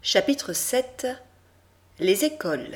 Chapitre 7. Les écoles.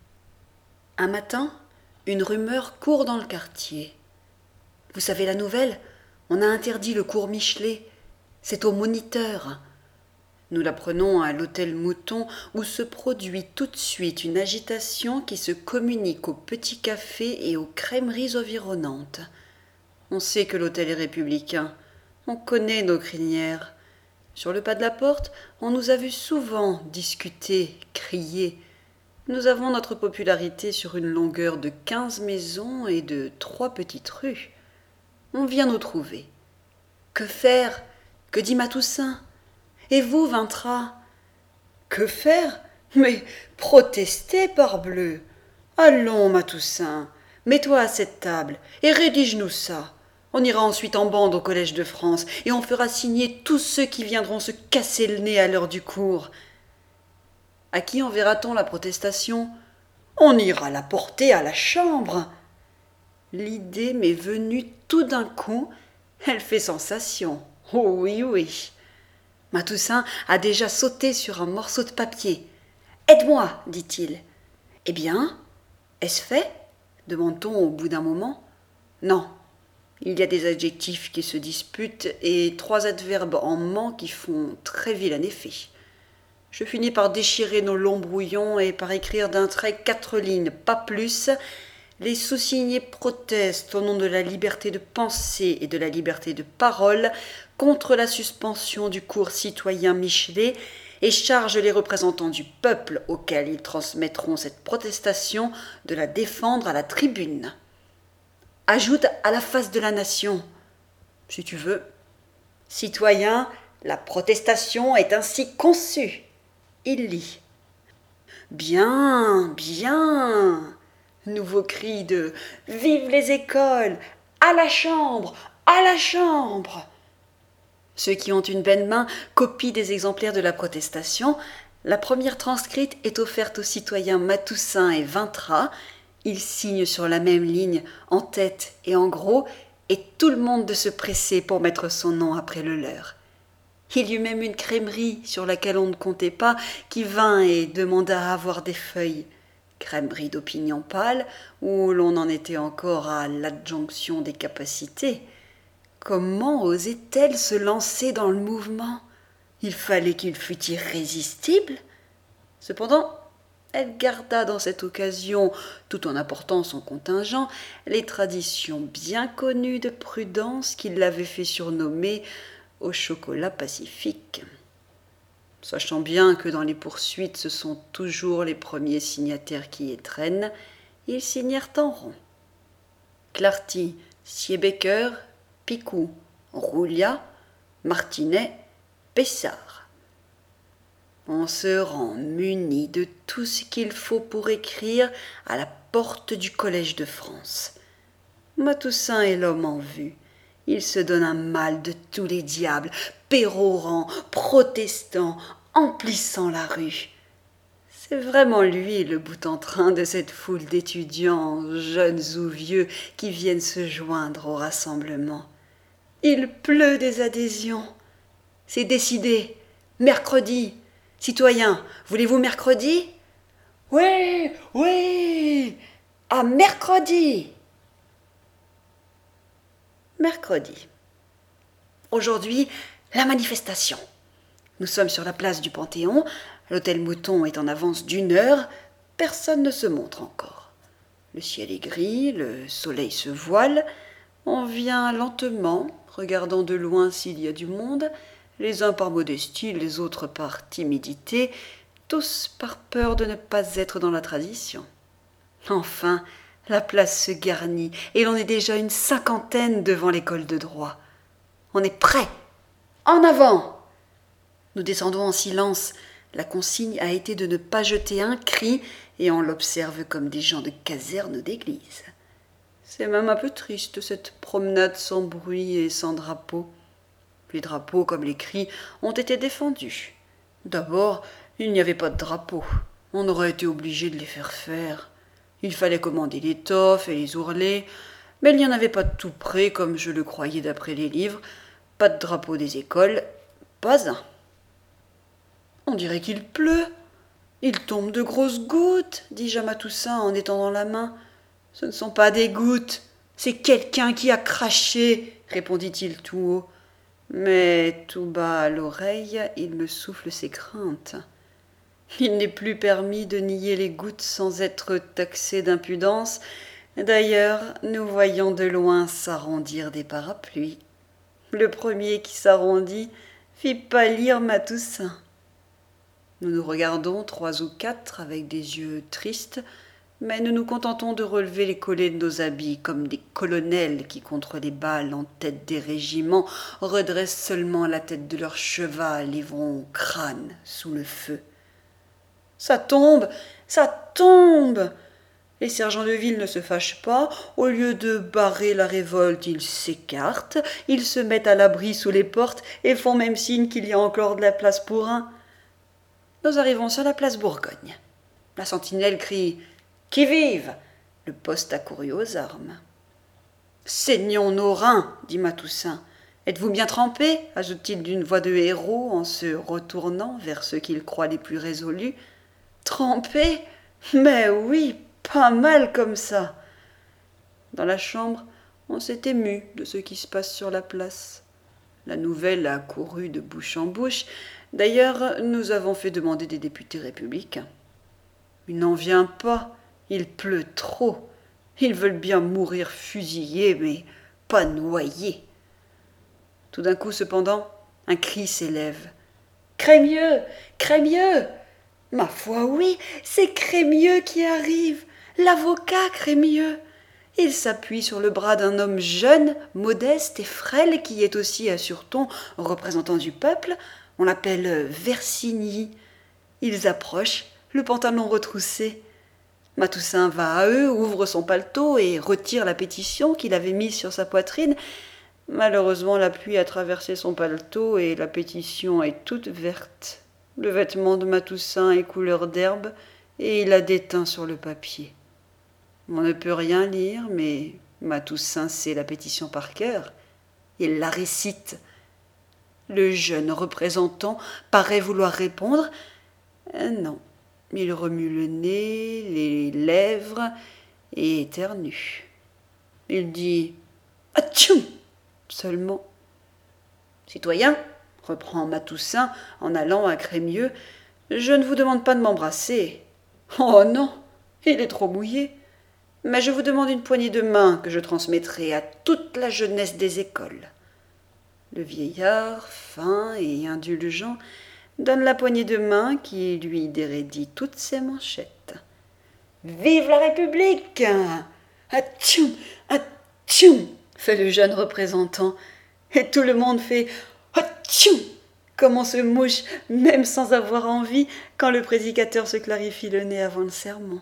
Un matin, une rumeur court dans le quartier. Vous savez la nouvelle? On a interdit le cours Michelet. C'est au Moniteur. Nous l'apprenons à l'hôtel Mouton où se produit tout de suite une agitation qui se communique aux petits cafés et aux crèmeries environnantes. On sait que l'hôtel est républicain. On connaît nos crinières. Sur le pas de la porte, on nous a vus souvent discuter, crier. Nous avons notre popularité sur une longueur de 15 maisons et de 3 petites rues. On vient nous trouver. Que faire? Que dit Matoussin? Et vous, Vintra? Que faire? Mais protester, parbleu! Allons, Matoussin, mets-toi à cette table et rédige-nous ça. On ira ensuite en bande au Collège de France et on fera signer tous ceux qui viendront se casser le nez à l'heure du cours. À qui enverra-t-on la protestation? On ira la porter à la Chambre. L'idée m'est venue tout d'un coup. Elle fait sensation. Oh oui, oui. Matoussin a déjà sauté sur un morceau de papier. « Aide-moi, dit-il. »« Eh bien, est-ce fait ?» demande-t-on au bout d'un moment. Non. Il y a des adjectifs qui se disputent et 3 adverbes en ment qui font très vilain effet. Je finis par déchirer nos longs brouillons et par écrire d'un trait 4 lignes, pas plus. Les sous-signés protestent au nom de la liberté de pensée et de la liberté de parole contre la suspension du cours citoyen Michelet et chargent les représentants du peuple auxquels ils transmettront cette protestation de la défendre à la tribune. Ajoute à la face de la nation, si tu veux. Citoyens, la protestation est ainsi conçue. Il lit. Bien, bien. Nouveau cri de Vive les écoles! À la Chambre! À la Chambre! Ceux qui ont une belle main copient des exemplaires de la protestation. La première transcrite est offerte aux citoyens Matoussin et Vintra. Ils signent sur la même ligne, en tête et en gros, et tout le monde de se presser pour mettre son nom après le leur. Il y eut même une crèmerie sur laquelle on ne comptait pas qui vint et demanda à avoir des feuilles. Crèmerie d'opinion pâle, où l'on en était encore à l'adjonction des capacités. Comment osait-elle se lancer dans le mouvement? Il fallait qu'il fût irrésistible. Cependant, elle garda dans cette occasion, tout en apportant son contingent, les traditions bien connues de prudence qui l'avaient fait surnommer au chocolat pacifique. Sachant bien que dans les poursuites ce sont toujours les premiers signataires qui étrennent, ils signèrent en rond. Clarty, Siebecker, Picou, Roulia, Martinet, Pessard. On se rend muni de tout ce qu'il faut pour écrire à la porte du Collège de France. Matoussin est l'homme en vue. Il se donne un mal de tous les diables, pérorant, protestant, emplissant la rue. C'est vraiment lui le bout en train de cette foule d'étudiants, jeunes ou vieux, qui viennent se joindre au rassemblement. Il pleut des adhésions. C'est décidé. Mercredi. Citoyens, voulez-vous mercredi? Oui, oui. À mercredi. Mercredi. Aujourd'hui, la manifestation. Nous sommes sur la place du Panthéon. L'hôtel Mouton est en avance d'1 heure. Personne ne se montre encore. Le ciel est gris, le soleil se voile. On vient lentement, regardant de loin s'il y a du monde, les uns par modestie, les autres par timidité, tous par peur de ne pas être dans la tradition. Enfin, la place se garnit et l'on est déjà une 50aine devant l'école de droit. On est prêt. En avant! Nous descendons en silence. La consigne a été de ne pas jeter un cri et on l'observe comme des gens de caserne ou d'église. C'est même un peu triste, cette promenade sans bruit et sans drapeau. Les drapeaux, comme les cris, ont été défendus. D'abord, il n'y avait pas de drapeau. On aurait été obligé de les faire. Il fallait commander l'étoffe et les ourlets, mais il n'y en avait pas de tout près, comme je le croyais d'après les livres. Pas de drapeau des écoles, pas un. On dirait qu'il pleut. Il tombe de grosses gouttes, dis-je à Matoussin en étendant la main. Ce ne sont pas des gouttes, c'est quelqu'un qui a craché, répondit-il tout haut. Mais tout bas à l'oreille, il me souffle ses craintes. Il n'est plus permis de nier les gouttes sans être taxé d'impudence. D'ailleurs, nous voyons de loin s'arrondir des parapluies. Le premier qui s'arrondit fit pâlir Matoussin. Nous nous regardons trois ou quatre avec des yeux tristes, mais nous nous contentons de relever les collets de nos habits comme des colonels qui, contre les balles en tête des régiments, redressent seulement la tête de leur cheval et vont au crâne sous le feu. Ça tombe, ça tombe. Les sergents de ville ne se fâchent pas. Au lieu de barrer la révolte, ils s'écartent, ils se mettent à l'abri sous les portes et font même signe qu'il y a encore de la place pour un. Nous arrivons sur la place Bourgogne. La sentinelle crie « Qui vive ?» Le poste accourut aux armes. « Saignons nos reins !» dit Matoussin. « Êtes-vous bien trempés ?» ajoute-t-il d'une voix de héros en se retournant vers ceux qu'il croit les plus résolus. « Trempés ? Mais oui, pas mal comme ça !» Dans la chambre, on s'est ému de ce qui se passe sur la place. La nouvelle a couru de bouche en bouche. D'ailleurs, nous avons fait demander des députés républicains. Il n'en vient pas, il pleut trop. Ils veulent bien mourir fusillés, mais pas noyés. Tout d'un coup, cependant, un cri s'élève. « Crémieux ! Crémieux !» Ma foi, oui, c'est Crémieux qui arrive, l'avocat Crémieux. Il s'appuie sur le bras d'un homme jeune, modeste et frêle qui est aussi, assure-t-on, représentant du peuple. On l'appelle Versigny. Ils approchent, le pantalon retroussé. Matoussin va à eux, ouvre son paletot et retire la pétition qu'il avait mise sur sa poitrine. Malheureusement, la pluie a traversé son paletot et la pétition est toute verte. Le vêtement de Matoussin est couleur d'herbe et il a des teints sur le papier. On ne peut rien lire, mais Matoussin sait la pétition par cœur. Il la récite. Le jeune représentant paraît vouloir répondre. Non, il remue le nez, les lèvres et éternue. Il dit « Atchoum !» seulement. « Citoyen !» reprend Matoussin en allant à Crémieux, « je ne vous demande pas de m'embrasser. »« Oh non, il est trop mouillé. Mais je vous demande une poignée de main que je transmettrai à toute la jeunesse des écoles. » Le vieillard, fin et indulgent, donne la poignée de main qui lui déraidit toutes ses manchettes. « Vive la République !»« Atchoum, atchoum !» fait le jeune représentant, et tout le monde fait « Atchoum !» comme on se mouche, même sans avoir envie, quand le prédicateur se clarifie le nez avant le sermon.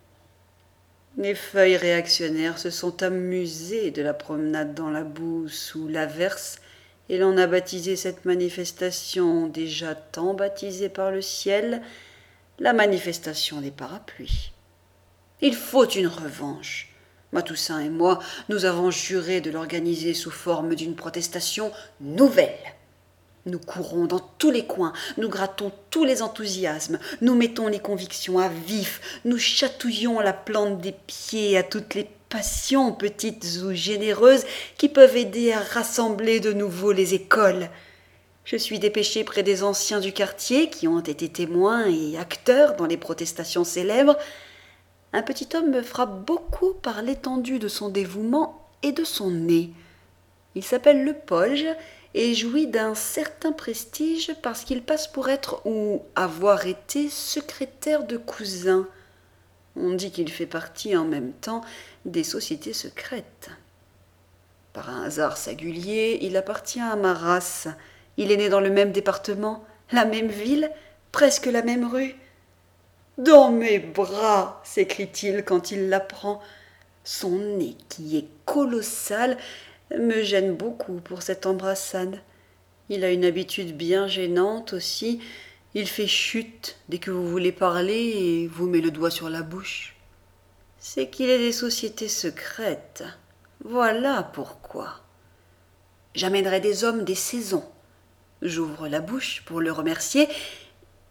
Les feuilles réactionnaires se sont amusées de la promenade dans la boue sous l'averse, et l'on a baptisé cette manifestation, déjà tant baptisée par le ciel, la manifestation des parapluies. Il faut une revanche. Matoussin et moi, nous avons juré de l'organiser sous forme d'une protestation nouvelle. Nous courons dans tous les coins, nous grattons tous les enthousiasmes, nous mettons les convictions à vif, nous chatouillons la plante des pieds à toutes les passions, petites ou généreuses, qui peuvent aider à rassembler de nouveau les écoles. Je suis dépêché près des anciens du quartier qui ont été témoins et acteurs dans les protestations célèbres. Un petit homme me frappe beaucoup par l'étendue de son dévouement et de son nez. Il s'appelle Le Polge et jouit d'un certain prestige parce qu'il passe pour être ou avoir été secrétaire de cousin. On dit qu'il fait partie en même temps des sociétés secrètes. Par un hasard singulier, il appartient à ma race. Il est né dans le même département, la même ville, presque la même rue. « Dans mes bras !» s'écrie-t-il quand il l'apprend. Son nez, qui est colossal, me gêne beaucoup pour cette embrassade. Il a une habitude bien gênante aussi. Il fait chute dès que vous voulez parler et vous met le doigt sur la bouche. C'est qu'il est des sociétés secrètes. Voilà pourquoi. J'amènerai des hommes des saisons. J'ouvre la bouche pour le remercier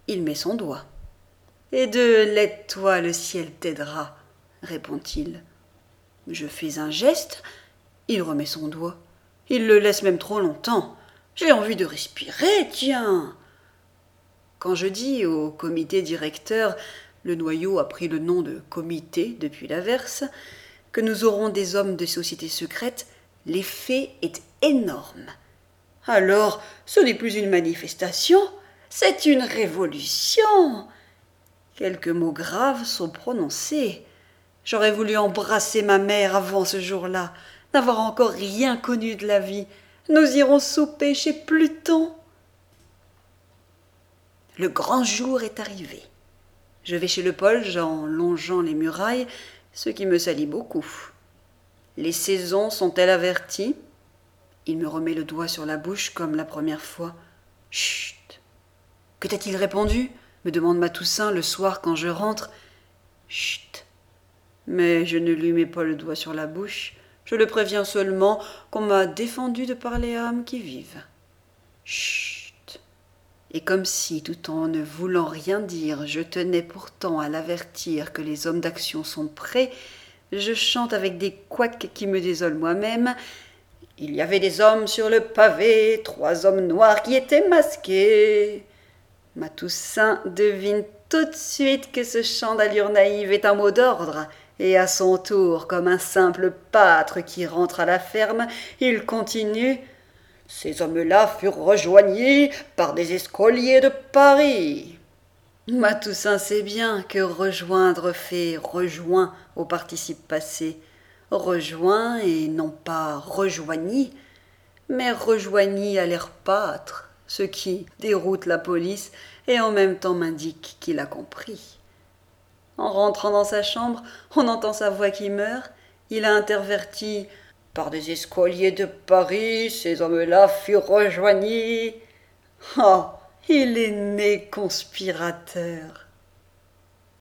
Il met son doigt. Et de l'aide-toi, le ciel t'aidera, répond-il. Je fais un geste, il remet son doigt. Il le laisse même trop longtemps. J'ai envie de respirer, tiens. Quand je dis au comité directeur, le noyau a pris le nom de comité depuis l'averse, que nous aurons des hommes de sociétés secrètes, l'effet est énorme. Alors, ce n'est plus une manifestation, c'est une révolution. Quelques mots graves sont prononcés. J'aurais voulu embrasser ma mère avant ce jour-là, n'avoir encore rien connu de la vie. Nous irons souper chez Pluton. Le grand jour est arrivé. Je vais chez le Polge en longeant les murailles, ce qui me salit beaucoup. Les saisons sont-elles averties ? Il me remet le doigt sur la bouche comme la première fois. Chut ! Que t'a-t-il répondu ? Me demande ma Toussaint le soir quand je rentre. Chut ! Mais je ne lui mets pas le doigt sur la bouche. Je le préviens seulement qu'on m'a défendu de parler à âmes qui vivent. Chut ! Et comme si, tout en ne voulant rien dire, je tenais pourtant à l'avertir que les hommes d'action sont prêts, je chante avec des couacs qui me désolent moi-même. Il y avait des hommes sur le pavé, 3 hommes noirs qui étaient masqués. Ma Toussaint devine tout de suite que ce chant d'allure naïve est un mot d'ordre, et à son tour, comme un simple pâtre qui rentre à la ferme, il continue. Ces hommes-là furent rejoignés par des escoliers de Paris. Ma Toussaint sait bien que rejoindre fait rejoint au participe passé. Rejoint et non pas rejoigni, mais rejoigni à l'air pâtre, ce qui déroute la police et en même temps m'indique qu'il a compris. En rentrant dans sa chambre, on entend sa voix qui meurt. Il a interverti « Par des escoliers de Paris, ces hommes-là furent rejoignés. » Oh, il est né conspirateur.